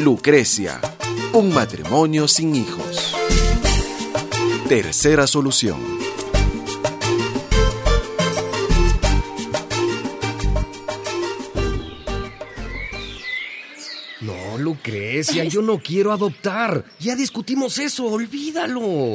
Lucrecia, un matrimonio sin hijos. Tercera solución. No, Lucrecia, yo no quiero adoptar. Ya discutimos eso, olvídalo.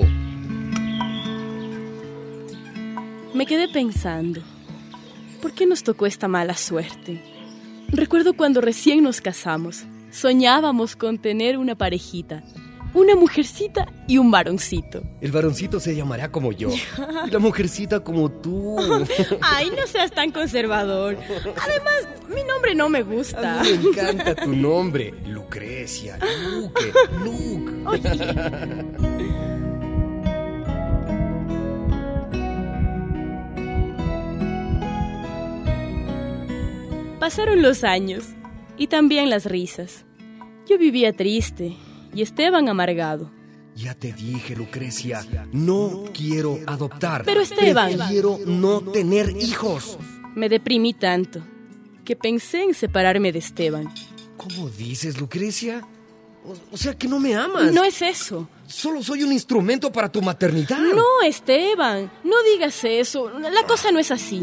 Me quedé pensando, ¿por qué nos tocó esta mala suerte? Recuerdo cuando recién nos casamos, soñábamos con tener una parejita, una mujercita y un varoncito. El varoncito se llamará como yo y la mujercita como tú. Ay, no seas tan conservador. Además, mi nombre no me gusta. A mí me encanta tu nombre, Lucrecia, Luke. Pasaron los años y también las risas. Yo vivía triste y Esteban amargado. Ya te dije, Lucrecia, no quiero adoptar. Pero Esteban, prefiero no tener hijos. Me deprimí tanto que pensé en separarme de Esteban. ¿Cómo dices, Lucrecia? O sea, que no me amas. No es eso. Solo soy un instrumento para tu maternidad. No, Esteban, no digas eso. La cosa no es así.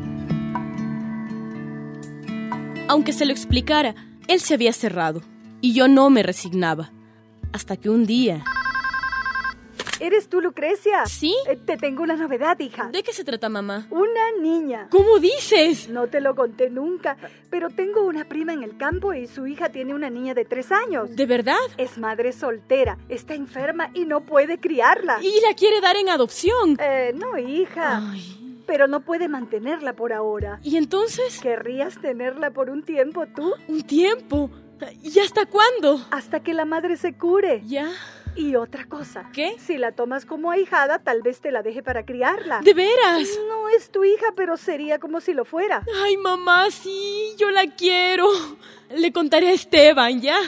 Aunque se lo explicara, él se había cerrado y yo no me resignaba. Hasta que un día... ¿Eres tú, Lucrecia? ¿Sí? Te tengo una novedad, hija. ¿De qué se trata, mamá? Una niña. ¿Cómo dices? No te lo conté nunca, pero tengo una prima en el campo y su hija tiene una niña de 3 años. ¿De verdad? Es madre soltera, está enferma y no puede criarla. ¿Y la quiere dar en adopción? No, hija. Ay. Pero no puede mantenerla por ahora. ¿Y entonces? ¿Querrías tenerla por un tiempo tú? ¿Un tiempo? ¿Y hasta cuándo? Hasta que la madre se cure. ¿Ya? Y otra cosa. ¿Qué? Si la tomas como ahijada, tal vez te la deje para criarla. ¿De veras? No es tu hija, pero sería como si lo fuera. Ay, mamá, sí, yo la quiero. Le contaré a Esteban, ¿ya?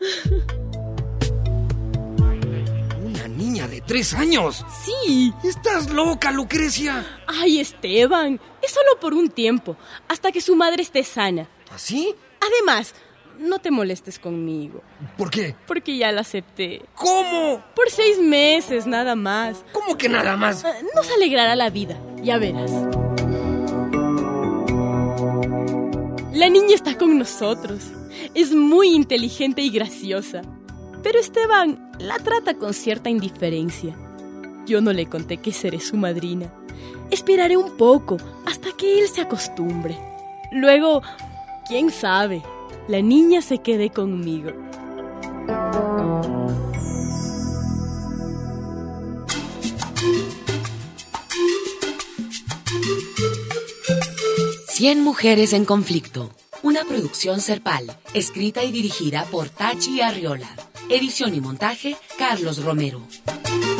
¿Una niña de 3 años? Sí. ¿Estás loca, Lucrecia? Ay, Esteban, es solo por un tiempo, hasta que su madre esté sana. ¿Así? Además, no te molestes conmigo. ¿Por qué? Porque ya la acepté. ¿Cómo? Por 6 meses, nada más. ¿Cómo que nada más? Nos alegrará la vida, ya verás. La niña está con nosotros. Es muy inteligente y graciosa. Pero Esteban la trata con cierta indiferencia. Yo no le conté que seré su madrina. Esperaré un poco hasta que él se acostumbre. Luego, quién sabe, la niña se quede conmigo. Cien mujeres en conflicto. Una producción Serpal, escrita y dirigida por Tachi Arriola. Edición y montaje, Carlos Romero.